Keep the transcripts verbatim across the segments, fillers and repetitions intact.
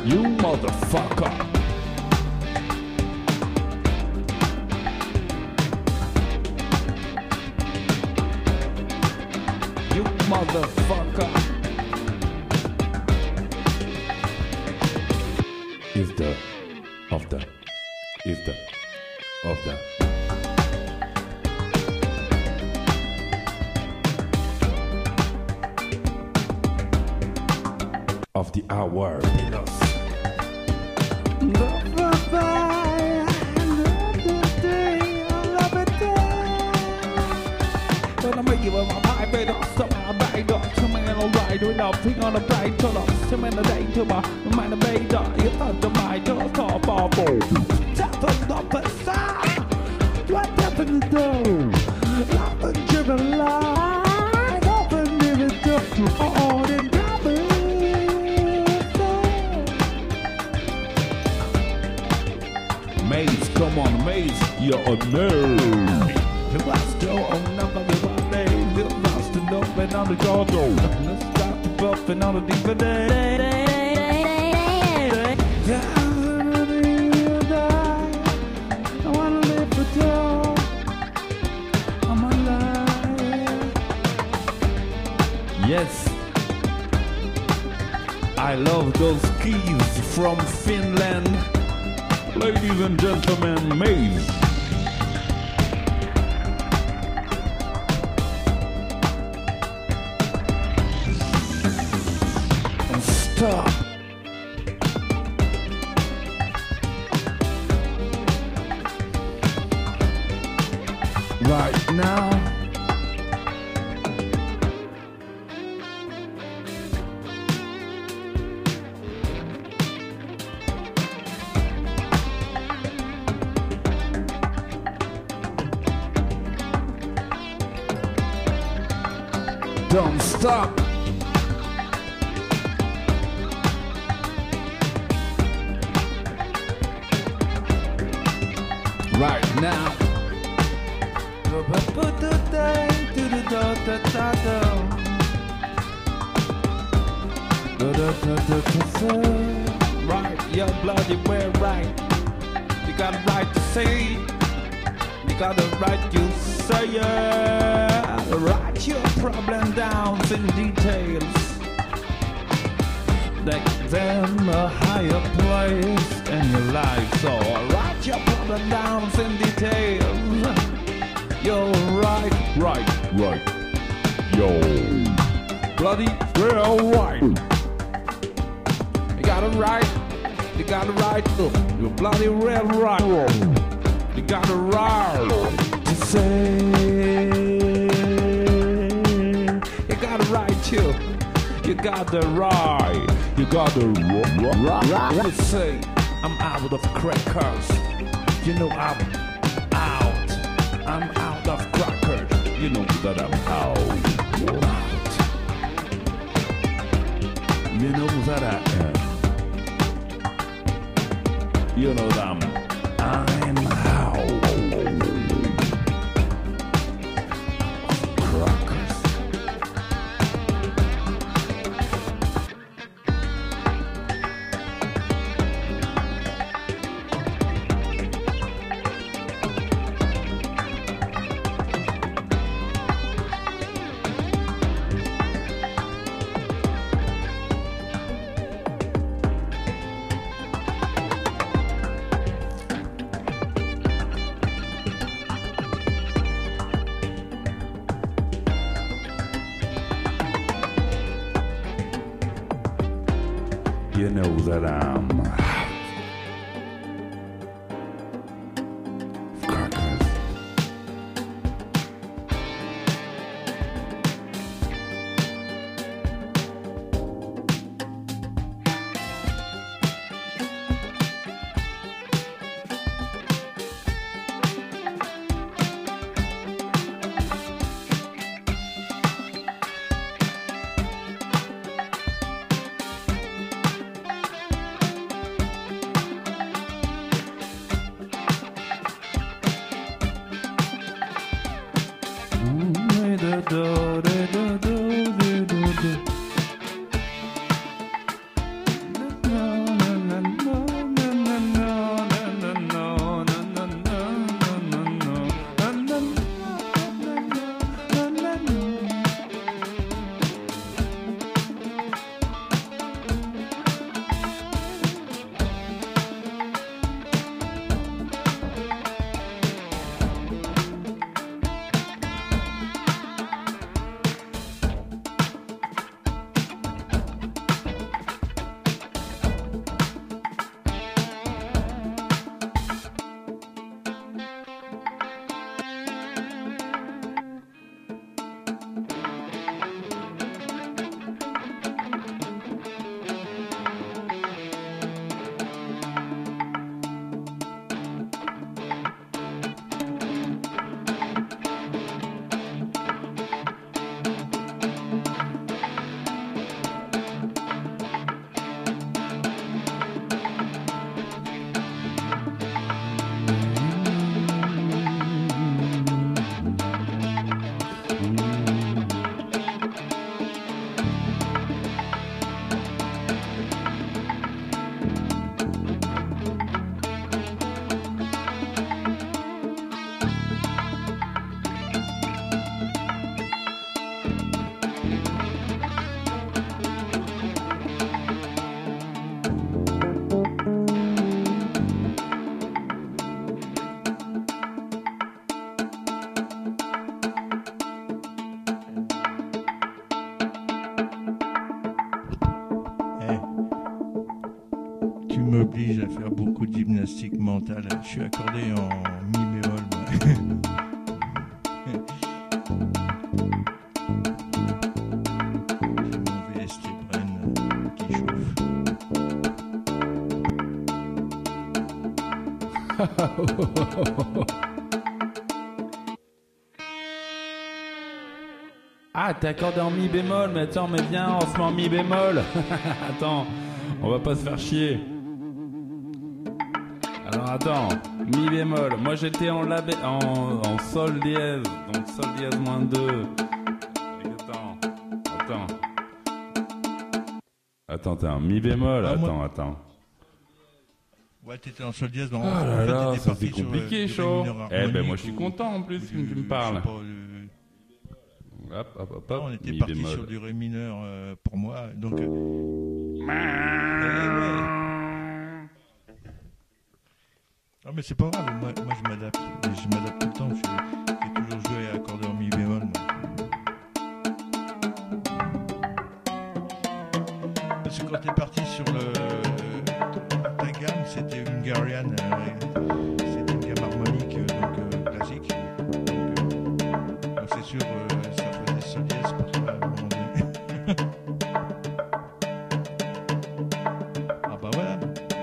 You motherfucker. You motherfucker. If the, of the, if the, of the. Of the hour. When I make you with my pipe, it all stop my bag dog. Come in and ride with a pig on the bright to the some in the day to my mind a bay dog. You thought the my door top off. Tap on the facade. What happened to do? Nothing driven line. Nothing even do. Oh, then Maze, come on, Maze, you're a nerd. The last door on number one name. The last to know and on the cargo. Let's start the buffing on the deep day. I wanna live for dog. I'm alive. Yes. I love those keys from Finland. Ladies and gentlemen, Maze. And stop. Right now. Don't stop. Right now. Right, you're bloody well right. You got a right to say. You got a right to say yeah. Write your problem down in details. Take them a higher place in your life. So write your problem down in details. You're right, right, right. Yo, bloody well right. You got it right. You got it right. You're bloody well right. You got it right to say. You got it right too. You got the right. You got the right. Let's say I'm out of crackers. You know I'm out. I'm out of crackers. You know that I'm out. Out. You know that I am. You know that I'm. I'm out. You know that I'm crackers. m'oblige à faire beaucoup de gymnastique mentale. Je suis accordé en mi bémol. Mon V S T Bren qui chauffe. Ah, t'es accordé en mi bémol, mais attends, mais viens, on se met en mi bémol. Attends, on va pas se faire chier. Alors attends, mi bémol. Moi j'étais en, la bé- en, en sol dièse, donc sol dièse moins deux. Attends, attends. Attends, attends, mi bémol, Ah, attends, moi- attends. Ouais, t'étais en sol dièse. Non, Oh en là fait, là, t'étais ça parti c'est sur, compliqué, euh, du chaud. ré mineur Eh ben harmonique moi je suis ou- content en plus ou que du- tu me je parles. sais pas, euh, Hop, hop, hop, non, hop. on était mi parti bémol. sur du ré mineur euh, pour moi. Donc, euh, eh ouais. Ah, mais c'est pas grave, moi, moi je m'adapte. Je m'adapte tout le temps. J'ai j'ai toujours joué à accordé en mi bémol. Moi. Parce que quand t'es parti sur le ta gamme, c'était Hungarian, euh, c'était une gamme harmonique euh, donc euh, classique. Donc, euh, donc c'est sûr, euh, ça faisait sol dièse pour toi à un moment donné. Ah bah voilà.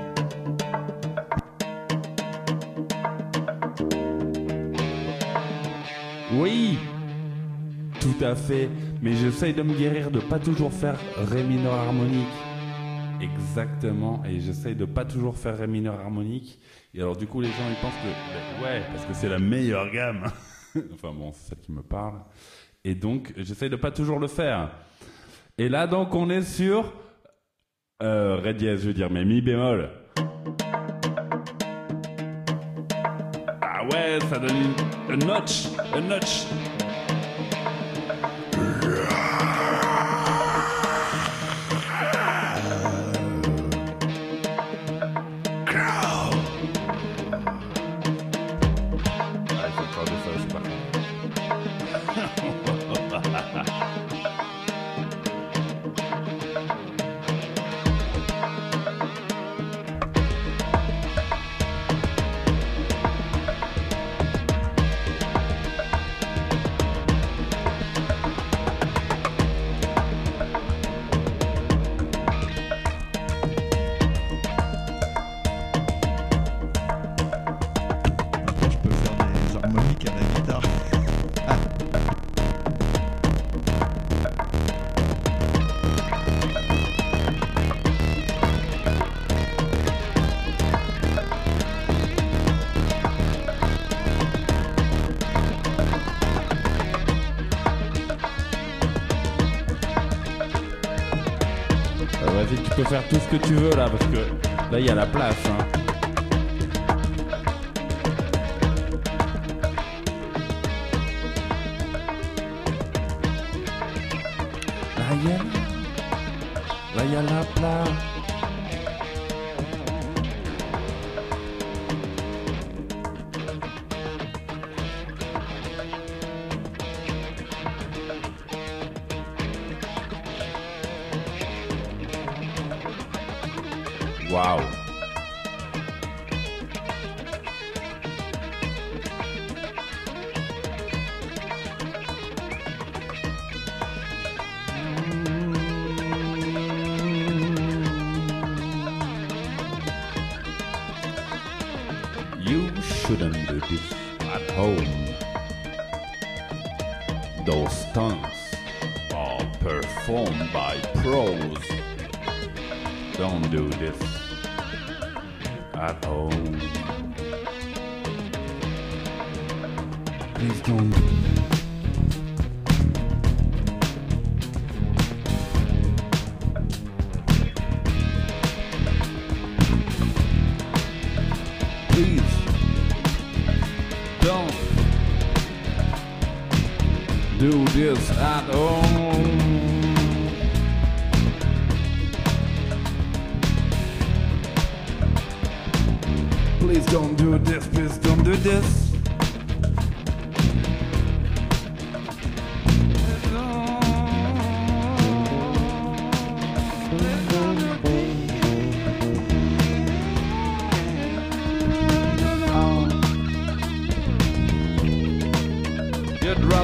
Oui, tout à fait. Mais j'essaye de me guérir de pas toujours faire ré mineur harmonique. Exactement. Et j'essaye de pas toujours faire ré mineur harmonique. Et alors du coup les gens ils pensent que ben, ouais parce que c'est la meilleure gamme. Enfin bon c'est celle qui me parle. Et donc j'essaye de pas toujours le faire. Et là donc on est sur euh, ré dièse je veux dire mais mi bémol. Ah ouais ça donne une, une notch, une notch. Maintenant, je peux faire des harmoniques à la guitare. Euh, Vas-y, tu peux faire tout ce que tu veux là, parce que là il y a la place. Hein. Là il y a, là il y a la place. Wow. You shouldn't do this at home. Those stunts are performed by pros. Don't do this at home. Please don't. Please don't do this at home. Please don't do this, please don't do this.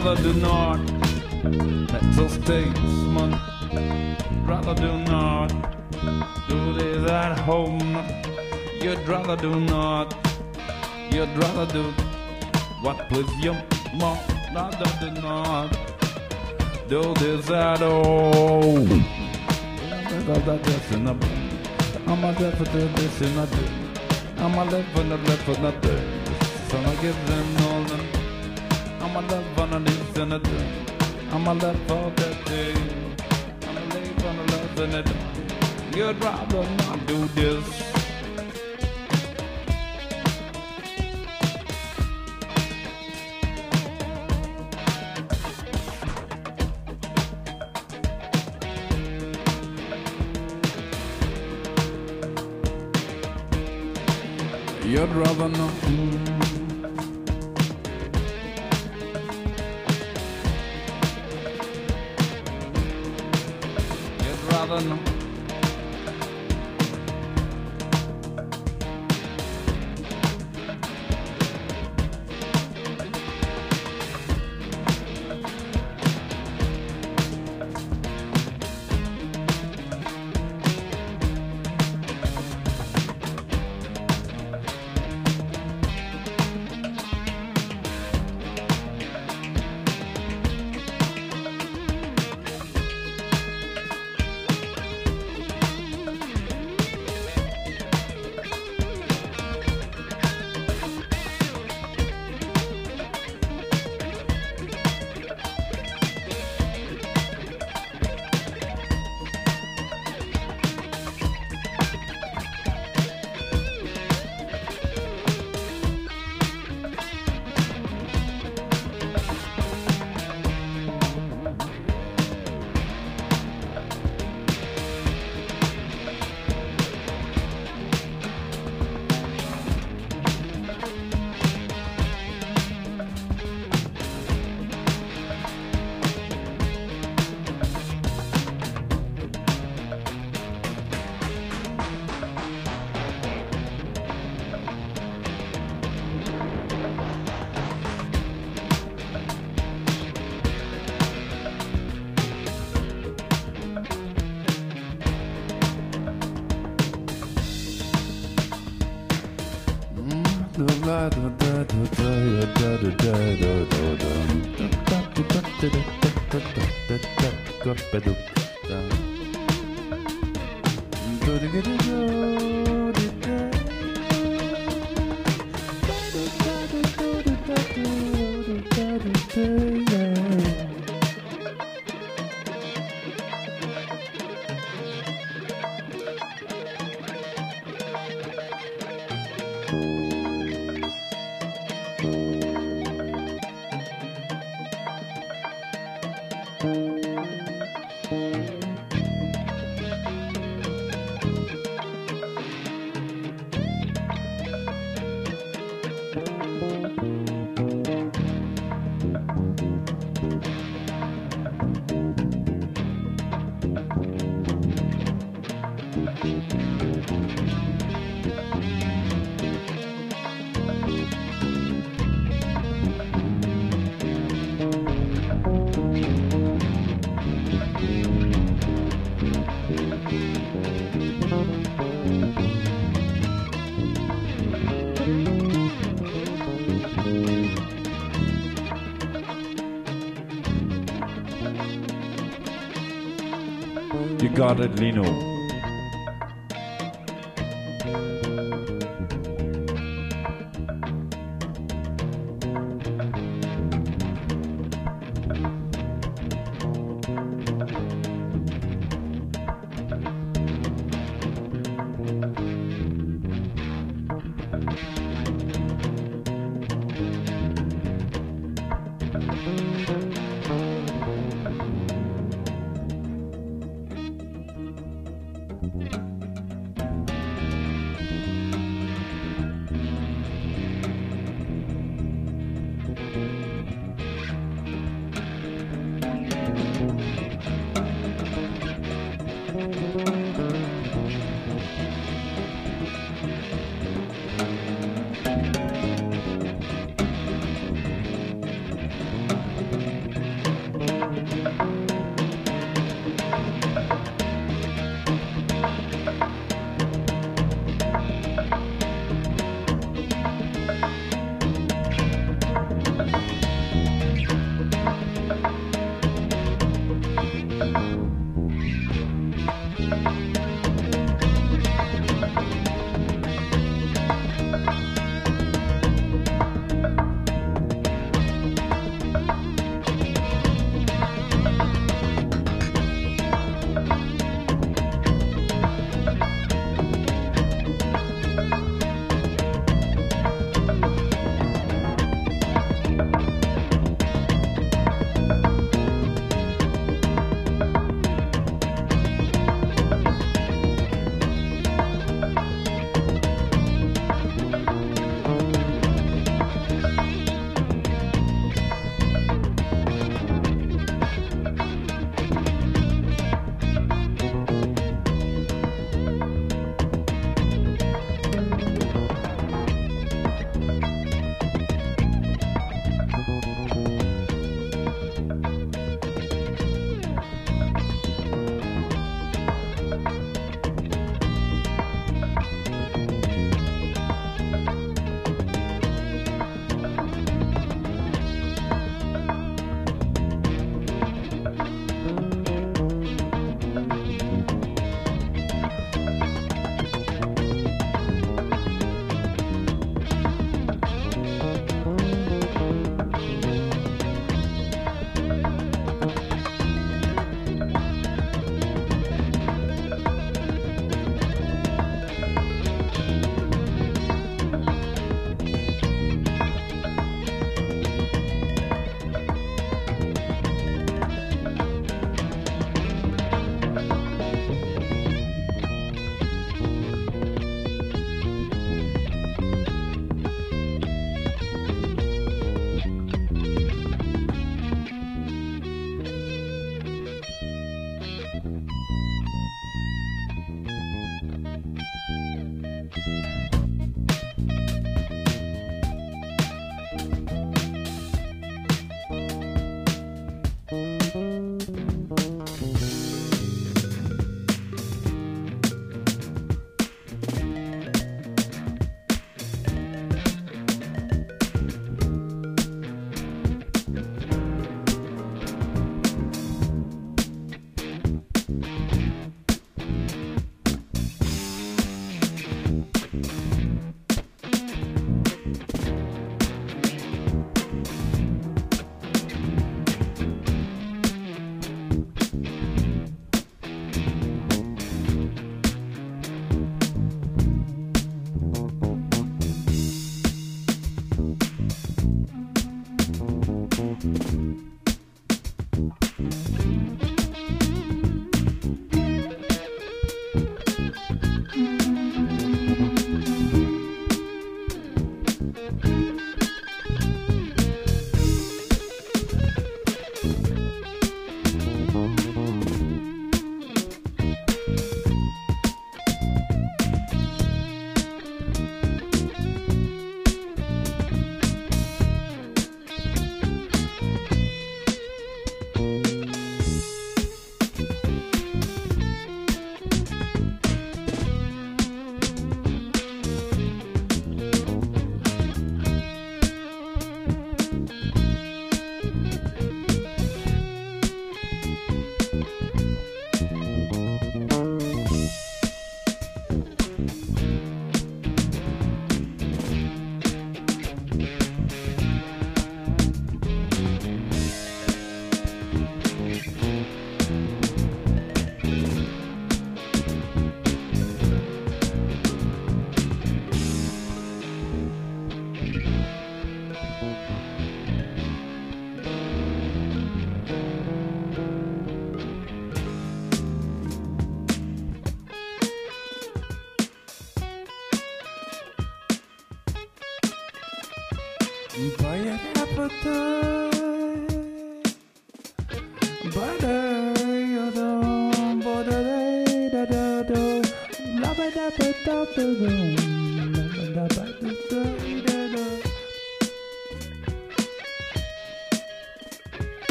rather do not. That's a statesman. Rather do not do this at home. You'd rather do not. You'd rather do what please you more. Rather do not do this at all. Because I just in a I'm a left for this in a day. I'm a left for the left for the day. So I give them all them. I'm a left for the this in a day. I'm a left for that day. I'm a left for the left in a day. You'd rather not do this. You'd rather not. You'd rather not. You got it, Lino.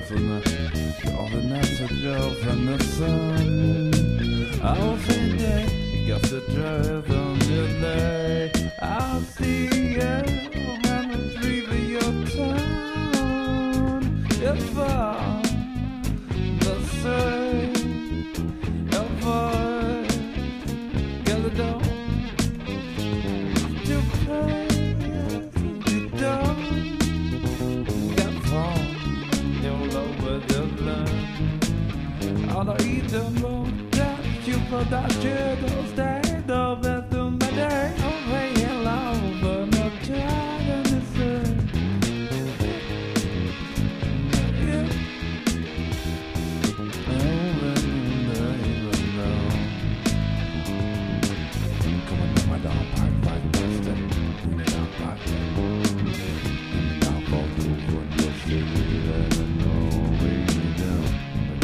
from the, you're the messenger from the sun. I'll send it, you got the drive on your leg. I'll see you when it's leaving your town. If I'm the same, if I get the door to pay, you don't. On the eastern road, that you put that shit on stage, the best of my day, I'm paying long, but not trying to listen. Yeah. Over in the even now. Come on, now, my dog, park, park, step, bring it down, park, down, fall through, for your shit, let it know, way down.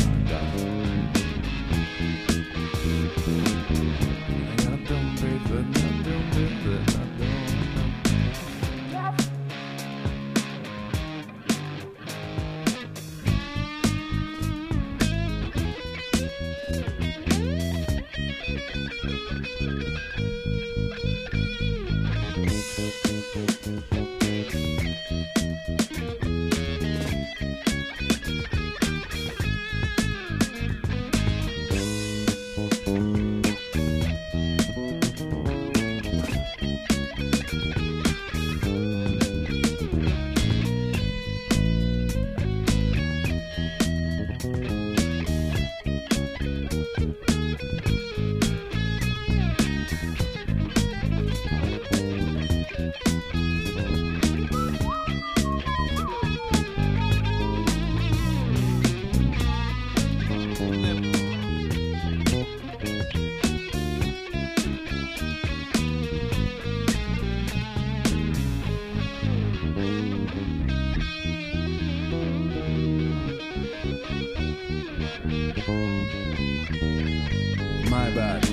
My bad.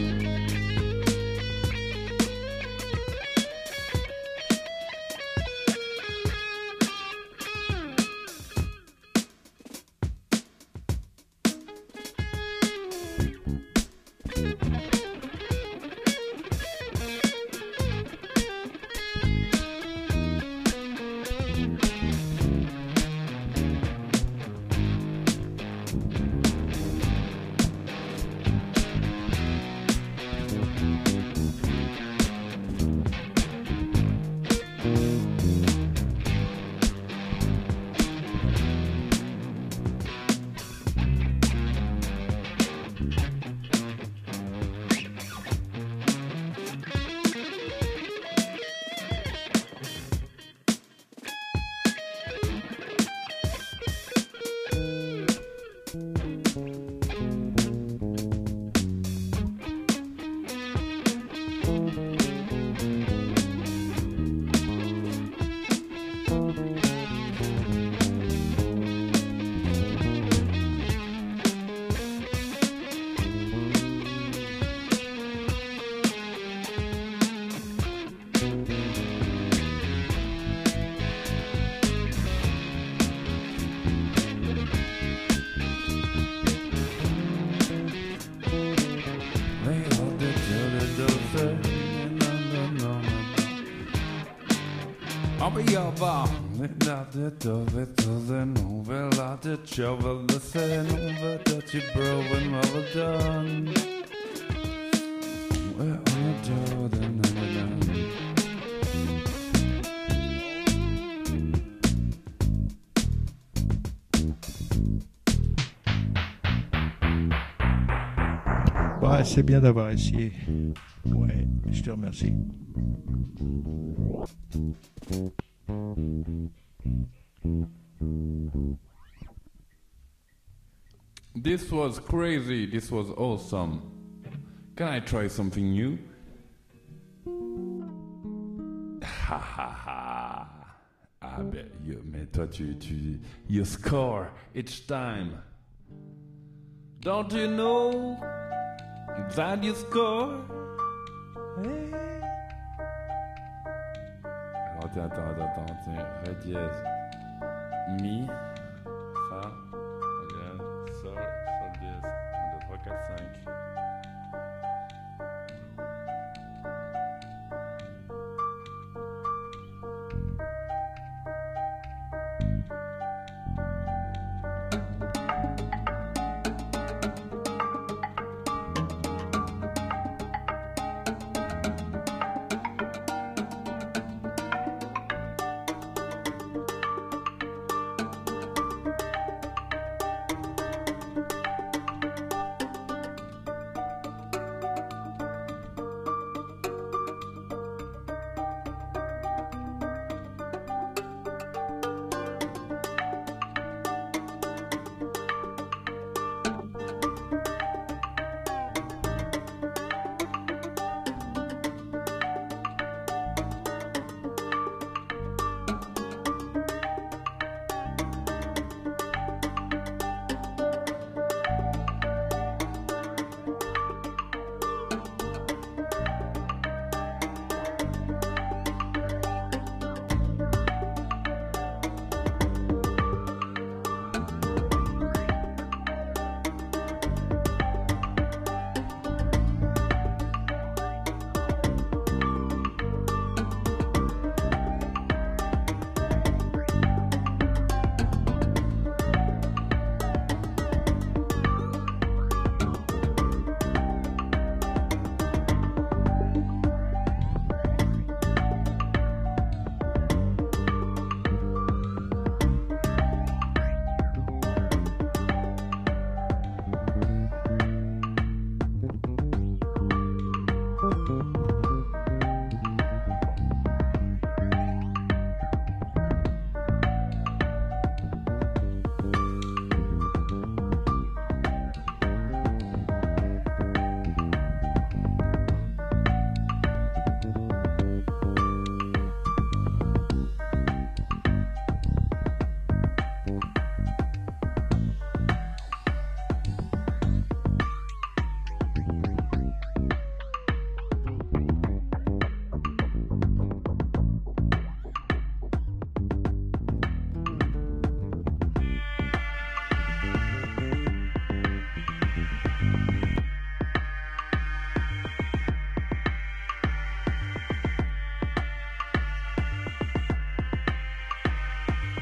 Dove the novella the shovel the sen over that you broke and well done. We're on the door the never done. Ouais, c'est bien d'avoir essayé. Ouais, je te remercie. This was crazy. This was awesome. Can I try something new? Ha ha ha. Ah ben, you, mais toi tu, tu, you score each time. Don't you know that you score? Hey. Attends, attends, attends, tiens, ré dièse, mi, fa.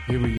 Here we